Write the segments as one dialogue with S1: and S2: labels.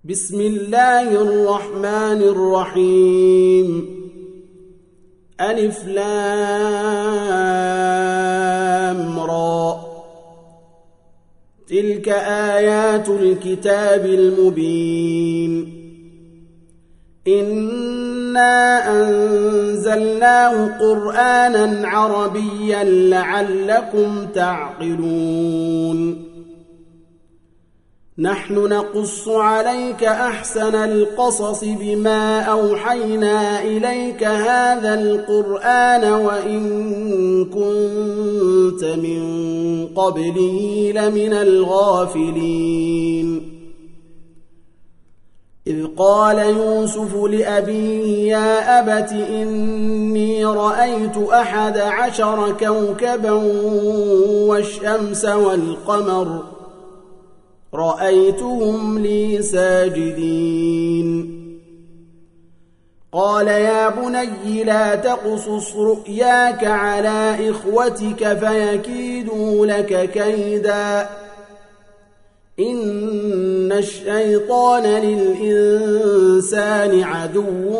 S1: بسم الله الرحمن الرحيم ألف لام را تلك آيات الكتاب المبين إنا أنزلناه قرآنا عربيا لعلكم تعقلون نحن نقص عليك أحسن القصص بما أوحينا إليك هذا القرآن وإن كنت من قبله لمن الغافلين إذ قال يوسف لأبيه يا أبت إني رأيت 11 كوكبا والشمس والقمر رأيتهم لي ساجدين قال يا بني لا تقصص رؤياك على إخوتك فيكيدوا لك كيدا إن الشيطان للإنسان عدو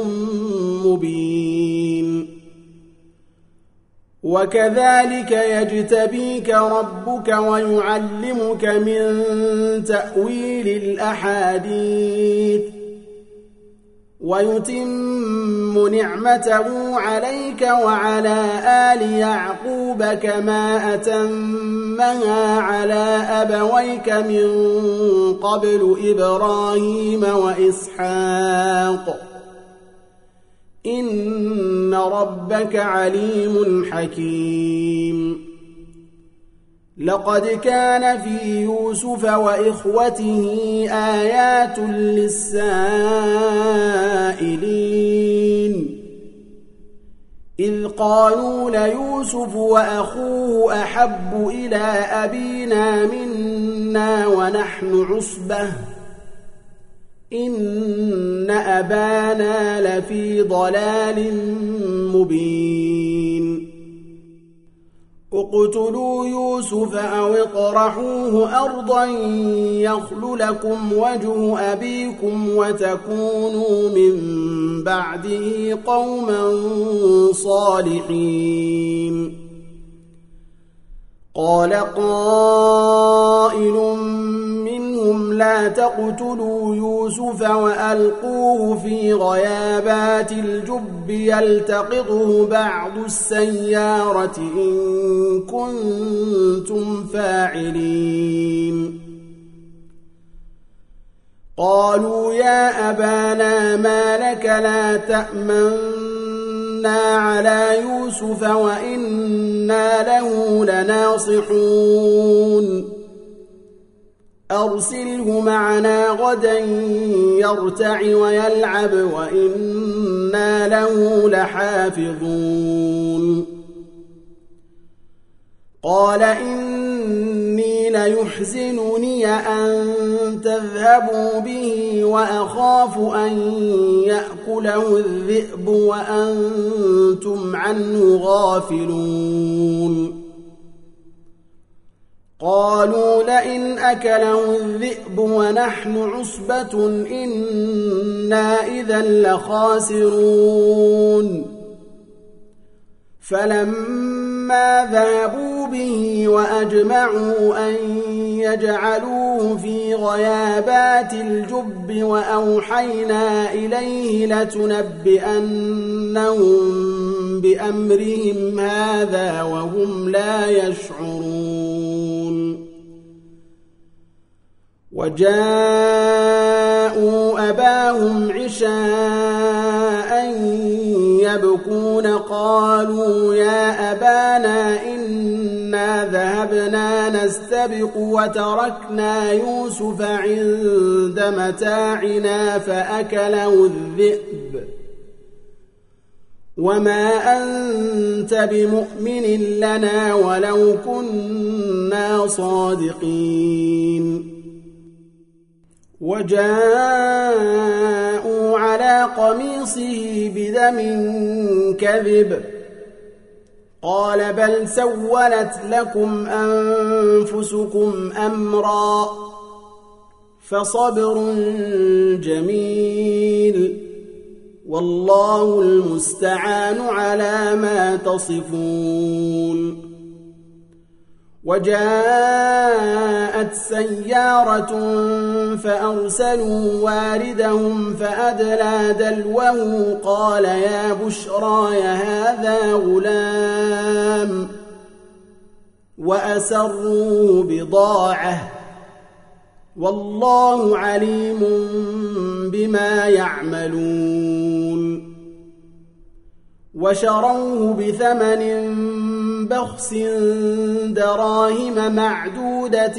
S1: مبين وكذلك يجتبيك ربك ويعلمك من تأويل الأحاديث ويتم نعمته عليك وعلى آل يعقوب كما أتمها على أبويك من قبل إبراهيم وإسحاق إن ربك عليم حكيم لقد كان في يوسف وإخوته آيات للسائلين إذ قالوا ليوسف وأخوه أحب إلى أبينا منا ونحن عصبة إن أبانا لفي ضلال مبين اقتلوا يوسف أو اطرحوه أرضا يخل لكم وجه أبيكم وتكونوا من بعده قوما صالحين قال قائل منهم لا تقتلوا يوسف وألقوه في غيابات الجب يلتقطه بعض السيارة إن كنتم فاعلين قالوا يا أبانا ما لك لا تأمنا على يوسف وإنا له لناصحون أرسله معنا غدا يرتع ويلعب وإنا له لحافظون قال إني ليحزنني أن تذهبوا به وأخاف أن يأكله الذئب وأنتم عنه غافلون قالوا لئن أكله الذئب ونحن عصبة إنا إذا لخاسرون فلما ذهبوا به وأجمعوا أن يجعلوه في غيابات الجب وأوحينا إليه لتنبئنهم بأمرهم هذا وهم لا يشعرون وجاءوا أباهم عشاء يبكون قالوا يا أبانا إنا ذهبنا نستبق وتركنا يوسف عند متاعنا فأكله الذئب وما أنت بمؤمن لنا ولو كنا صادقين وجاءوا على قميصه بدم كذب قال بل سولت لكم أنفسكم أمرا فصبر جميل والله المستعان على ما تصفون. وجاءت سيارة فأرسلوا واردهم فأدلى دلوه قال يا بشرى هذا غلام وأسروه بضاعة والله عليم بما يعملون. وشروه بثمن بخس دراهم معدودة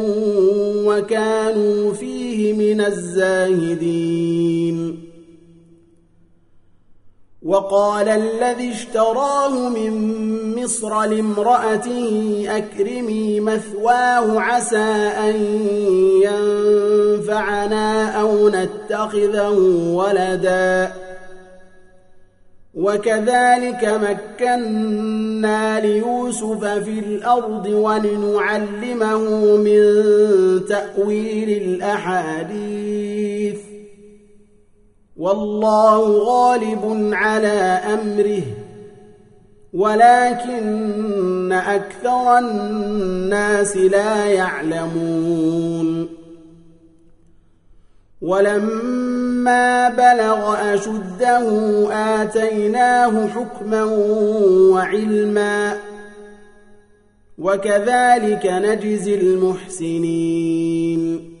S1: وكانوا فيه من الزاهدين. وقال الذي اشتراه من مصر لامرأته أكرمي مثواه عسى أن ينفعنا أو نتخذه ولدا وكذلك مكنا ليوسف في الأرض ولنعلمه من تأويل الأحاديث والله غالب على أمره ولكن أكثر الناس لا يعلمون. ولما بلغ أشده آتيناه حكما وعلما وكذلك نجزي المحسنين.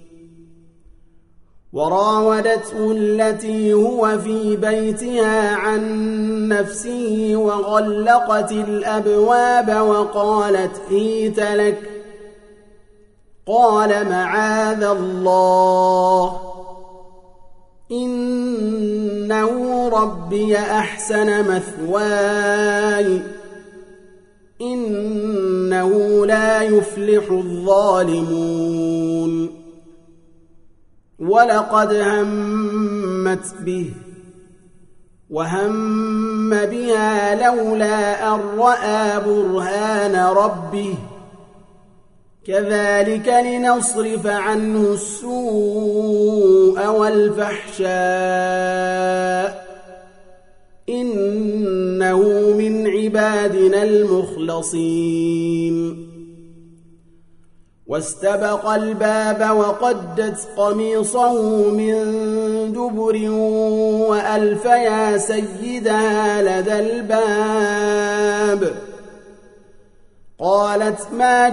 S1: وراودته التي هو في بيتها عن نفسه وغلقت الأبواب وقالت هيت لك قال معاذ الله إنه ربي أحسن مثواي إنه لا يفلح الظالمون. ولقد همت به وهم بها لولا أن رأى برهان ربه كذلك لنصرف عنه السوء والفحشاء إنه من عبادنا المخلصين. واستبق الباب وقدت قميصه من دبر وألف يا سيدها لدى الباب قالت ما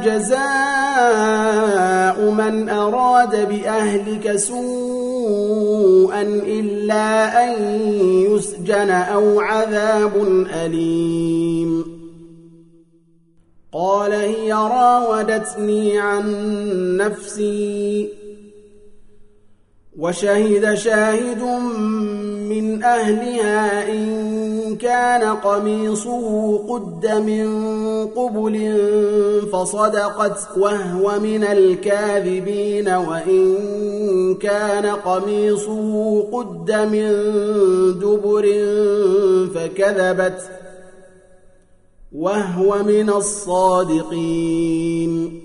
S1: جزاء من أراد بأهلك سوءا إلا أن يسجن أو عذاب أليم. قال هي راودتني عن نفسي وشهد شاهد من أهلها إن كان قميصه قد من قبل فصدقت وهو من الكاذبين وإن كان قميصه قد من دبر فكذبت وهو من الصادقين.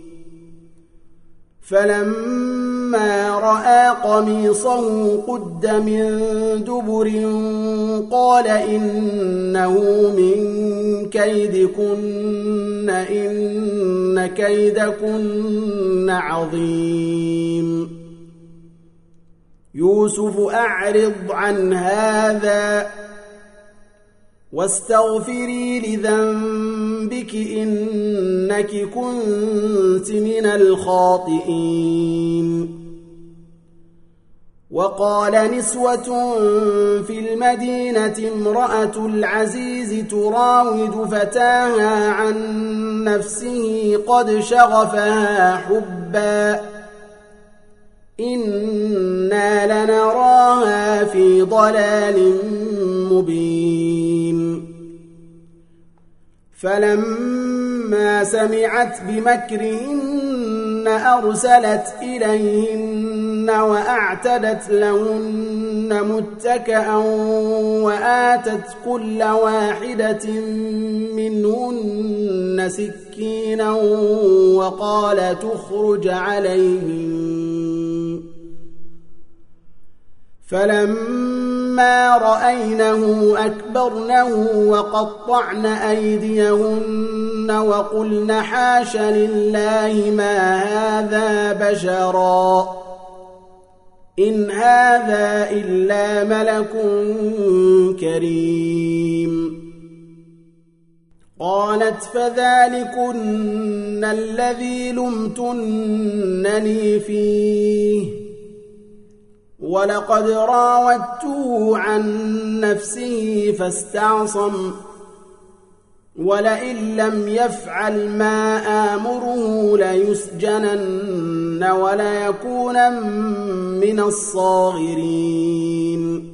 S1: فلما رأى قميصه قد من دبر قال إنه من كيدكن إن كيدكن عظيم. يوسف أعرض عن هذا واستغفري لذنبك إنك كنت من الخاطئين. وقال نسوة في المدينة امرأة العزيز تراود فتاها عن نفسه قد شغفها حبا إنا لنراها في ضلال مبين. فلما سمعت بمكرهن أرسلت إليهن وأعتدت لهن متكئا وآتت كل واحدة منهن سكينا وقال تخرج عليهم فلما رأينه أكبرنه وقطعن أيديهن وقلن حاش لله ما هذا بشرا إن هذا إلا ملك كريم. قالت فذلكن الذي لمتنني فيه ولقد راودته عن نفسه فاستعصم ولئن لم يفعل ما آمره ليسجنن وليكونن من الصاغرين.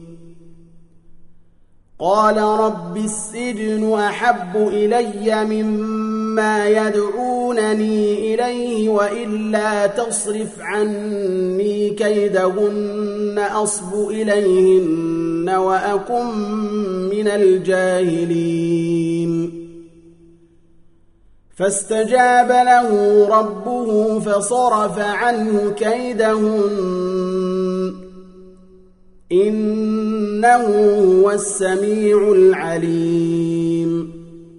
S1: قال رب السجن أحب إلي مما يدعونني إليه وإلا تصرف عني كيدهن أصب إليهن وأكن من الجاهلين. فاستجاب له ربه فصرف عنه كيدهن إنه هو السميع العليم.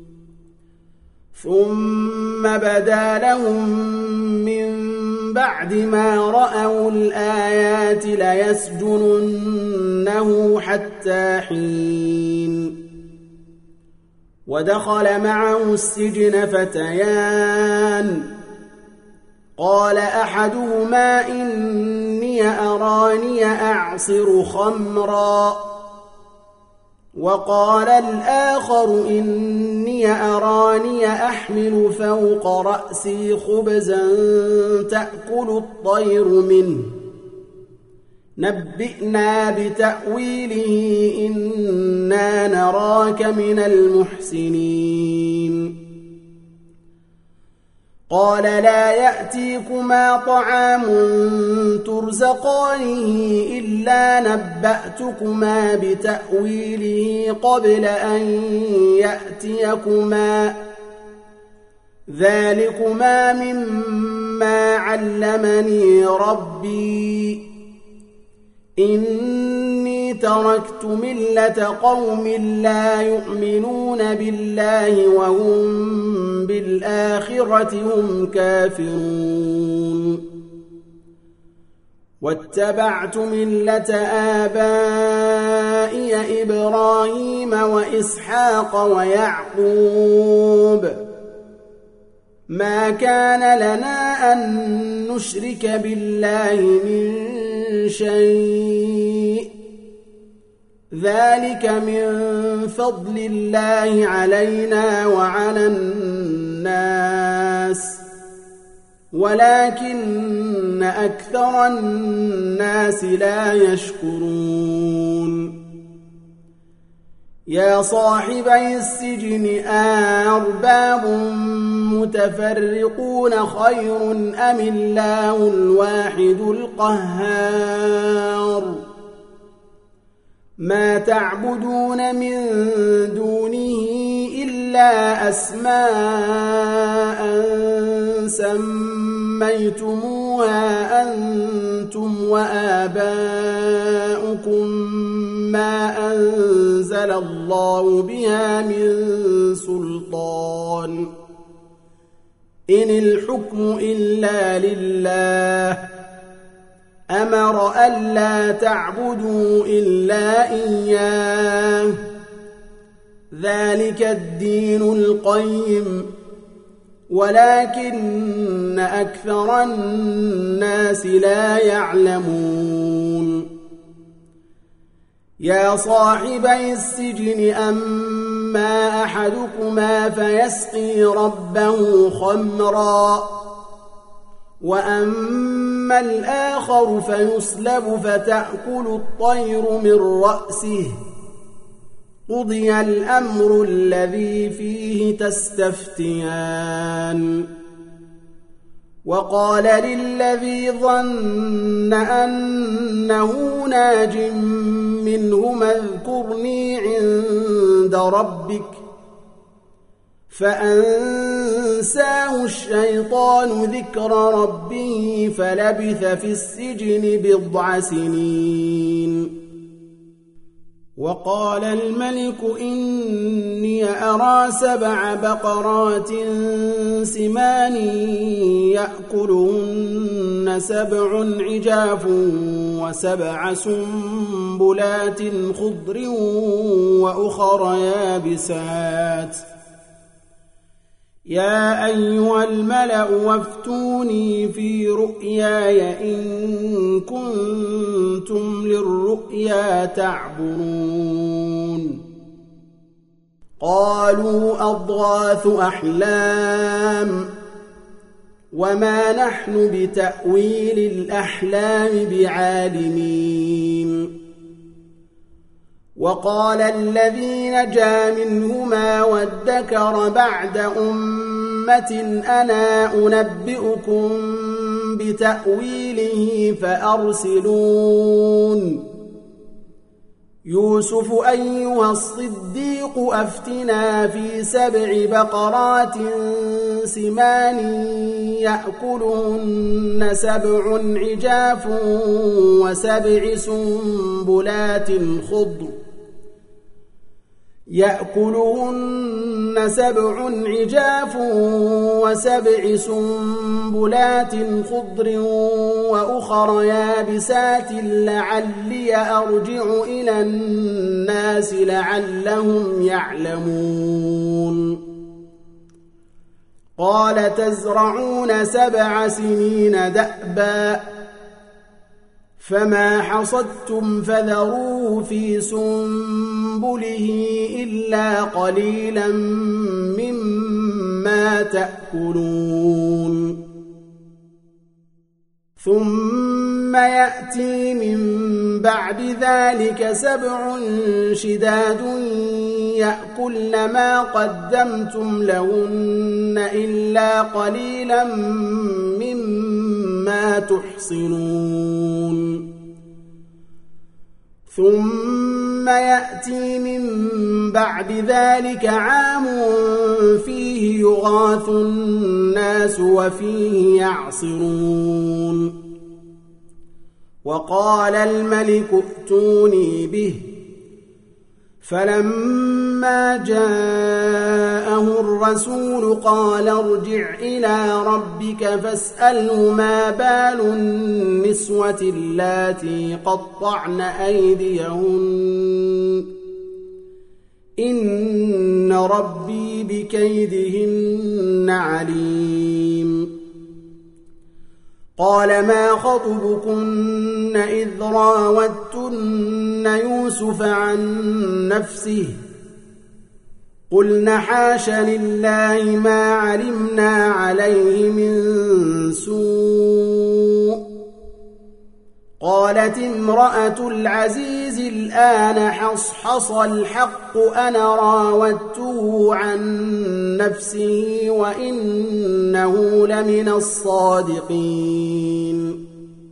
S1: ثم بدا لهم من بعد ما رأوا الآيات ليسجننه حتى حين. ودخل معه السجن فتيان قال أحدهما إني أراني أعصر خمرا وقال الآخر إني أراني أحمل فوق رأسي خبزا تأكل الطير منه نبئنا بتأويله إنا نراك من المحسنين. قال لا يأتيكما طعام ترزقانه إلا نبأتكما بتأويله قبل أن يأتيكما ذلكما مما علمني ربي إني تركت ملة قوم لا يؤمنون بالله وهم بالآخرة هم كافرون. واتبعت ملة آبائي إبراهيم وإسحاق ويعقوب ما كان لنا أن نشرك بالله من شيء ذلك من فضل الله علينا وعلى الناس ولكن أكثر الناس لا يشكرون. يا صاحبي السجن أأرباب متفرقون خير أم الله الواحد القهار ما تعبدون من دونه إلا أسماء سميتموها أنتم وآباؤكم ما أنزل الله بها من سلطان إن الحكم إلا لله أمر ألا تعبدوا إلا إياه ذلك الدين القيم ولكن أكثر الناس لا يعلمون. يا صاحبي السجن أما أحدكما فيسقي ربه خمرا وأما الآخر فيصلب فتأكل الطير من رأسه قضي الأمر الذي فيه تستفتيان. وقال للذي ظن أنه ناج منهما اذكرني عند ربك فأنساه الشيطان ذكر ربه فلبث في السجن 9 سنين. وقال الملك إني أرى 7 بقرات سمان يأكلهن 7 عجاف و7 سنبلات خضر وأخر يابسات يا أيها الملأ وافتوني في رؤياي إن كنتم للرؤيا تعبرون قالوا أضغاث أحلام وما نحن بتأويل الأحلام بعالمين وقال الذي نجا منهما وادكر بعد أمة أنا أنبئكم بتأويله فأرسلون يوسف أيها الصديق أفتنا في 7 بقرات سمان يأكلهن 7 عجاف و7 سنبلات خضر يأكلهن 7 عجاف و7 سنبلات خضر وأخر يابسات لعلي أرجع إلى الناس لعلهم يعلمون قال تزرعون 7 سنين دأبا فما حصدتم فذروه في سنبله إلا قليلا مما تأكلون ثم يأتي من بعد ذلك 7 شداد يأكلن ما قدمتم لهن إلا قليلا مما تحصنون ثم يأتي من بعد ذلك عام فيه يغاث الناس وفيه يعصرون وقال الملك ائتوني به فلما جاءه الرسول قال ارجع إلى ربك فاسأله ما بال النسوة اللاتي قطعن أيديهن إن ربي بكيدهن عليم قال ما خطبكن إذ راوتن يوسف عن نفسه قلن حاش لله ما علمنا عليه من سوء قالت امرأة العزيز الآن حصحص الحق أنا راودته عن نفسه وإنه لمن الصادقين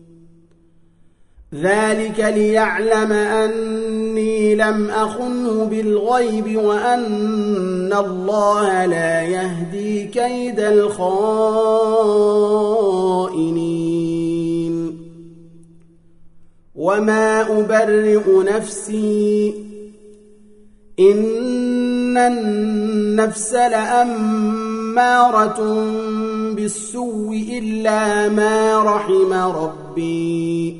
S1: ذلك ليعلم أني لم أخنه بالغيب وأن الله لا يهدي كيد الخائنين وما أبرئ نفسي إن النفس لأمارة بالسوء إلا ما رحم ربي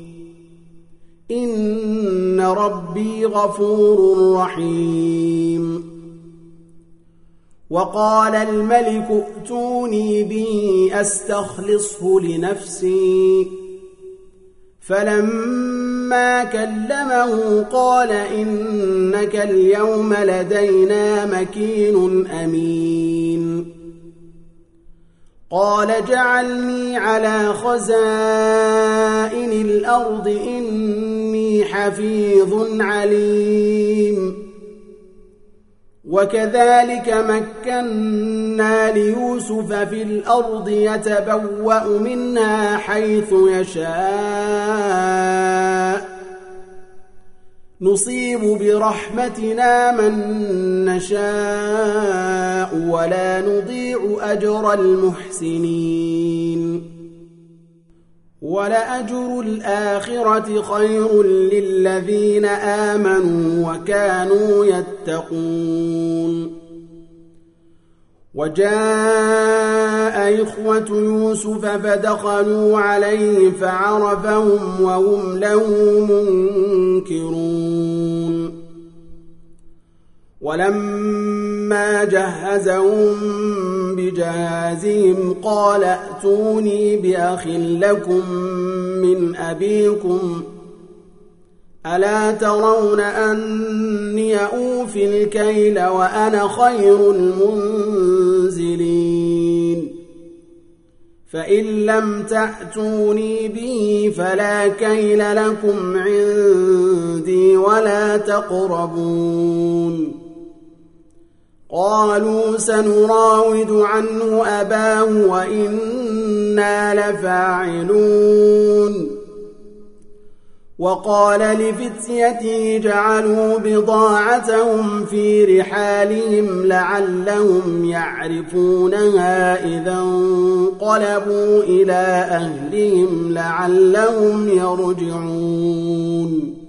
S1: إن ربي غفور رحيم وقال الملك ائتوني به أستخلصه لنفسي فلما كلمه قال إنك اليوم لدينا مكين أمين قال جعلني على خزائن الأرض إني حفيظ عليم وكذلك مكنا ليوسف في الأرض يتبوأ منها حيث يشاء نصيب برحمتنا من نشاء ولا نضيع أجر المحسنين ولأجر الآخرة خير للذين آمنوا وكانوا يتقون وجاء إخوة يوسف فدخلوا عليه فعرفهم وهم له منكرون ولما جهزهم بجهازهم قال ائتوني بأخ لكم من أبيكم ألا ترون أني أوفي الكيل وأنا خير المنزلين فإن لم تأتوني به فلا كيل لكم عندي ولا تقربون قالوا سنراود عنه أباه وإنا لفاعلون وقال لفتيته جعلوا بضاعتهم في رحالهم لعلهم يعرفونها إذا انقلبوا إلى أهلهم لعلهم يرجعون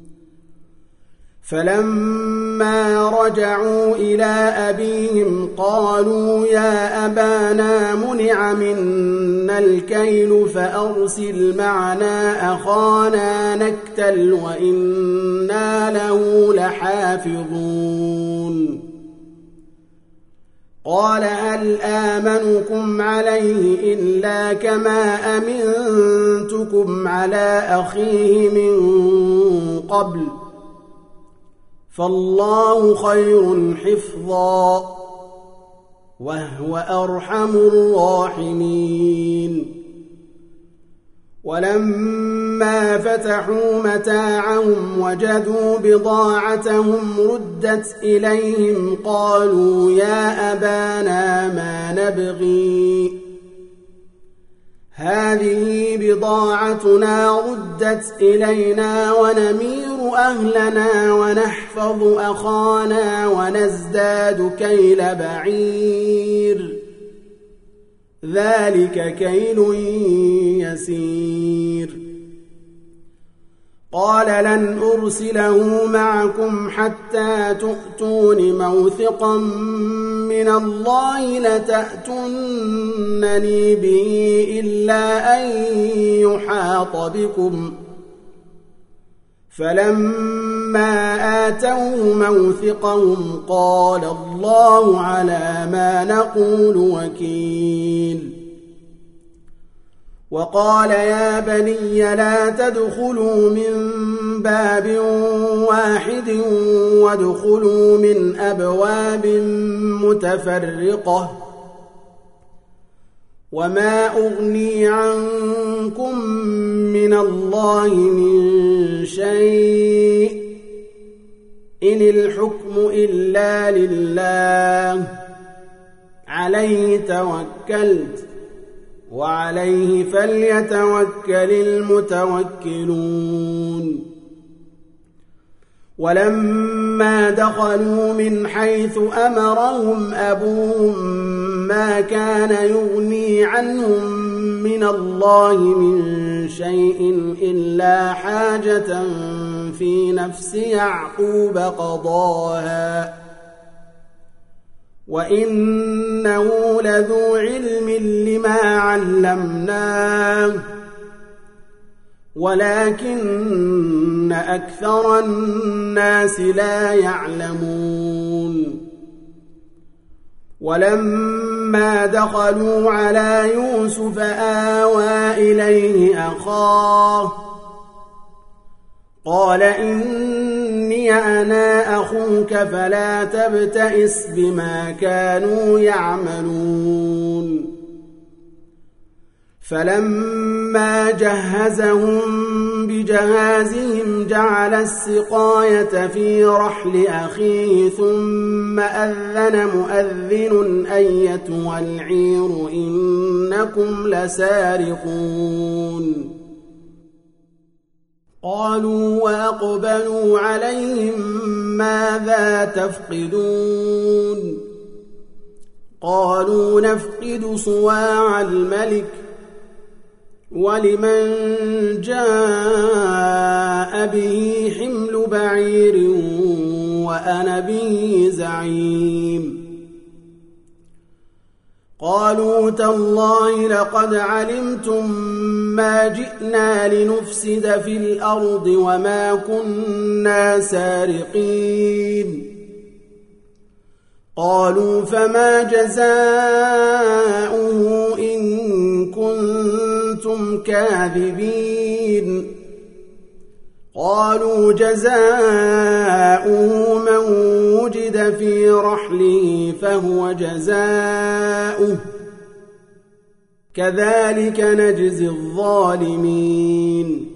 S1: فلما رجعوا إلى أبيهم قالوا يا أبانا منع منا الكيل فأرسل معنا أخانا نكتل وإنا له لحافظون قال هل آمنكم عليه إلا كما أمنتكم على أخيه من قبل فالله خير حفظا وهو أرحم الراحمين ولما فتحوا متاعهم وجدوا بضاعتهم ردت إليهم قالوا يا أبانا ما نبغي هذه بضاعتنا ردت إلينا ونمير أهلنا ونحفظ أخانا ونزداد كيل بعير ذلك كيل يسير قال لن أرسله معكم حتى تؤتون موثقا من الله لتأتونني به إلا أن يحاط بكم فلما آتوه موثقهم قال الله على ما نقول وكيل وقال يا بني لا تدخلوا من باب واحد وادخلوا من أبواب متفرقة وما أغني عنكم من الله من شيء إن الحكم إلا لله عليه توكلت وعليه فليتوكل المتوكلون ولما دخلوا من حيث أمرهم أبوهم ما كان يغني عنهم من الله من شيء إلا حاجة في نفس يعقوب قضاها وإنه لذو علم لما علمناه ولكن أكثر الناس لا يعلمون ولما دخلوا على يوسف آوى إليه أخاه قال إني أنا أخوك فلا تبتئس بما كانوا يعملون فلما جهزهم بجهازهم جعل السقاية في رحل أخيه ثم أذن مؤذن أيتها العير إنكم لسارقون قالوا وأقبلوا عليهم ماذا تفقدون قالوا نفقد صواع الملك ولمن جاء به حمل بعير وأنا به زعيم قالوا تالله لقد علمتم ما جئنا لنفسد في الأرض وما كنا سارقين قالوا فما جزاؤه إن كنتم كاذبين قالوا جزاؤه من وجد في رحله فهو جزاؤه كذلك نجزي الظالمين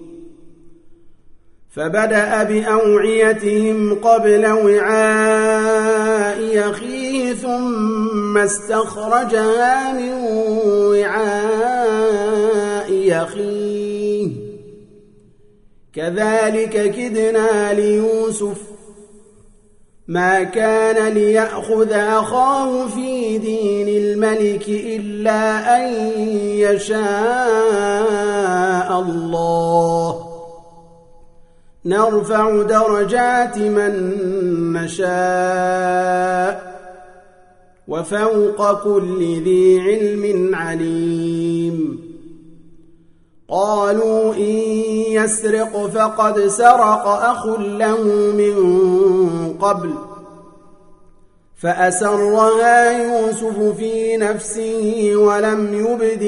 S1: فبدأ بأوعيتهم قبل وعاء أخيه ثم استخرجها من وعاء أخيه كذلك كدنا ليوسف ما كان ليأخذ أخاه في دين الملك إلا أن يشاء الله نرفع درجات من نشاء وفوق كل ذي علم عليم قالوا إن يسرق فقد سرق أخ له من قبل فأسرها يوسف في نفسه ولم يبد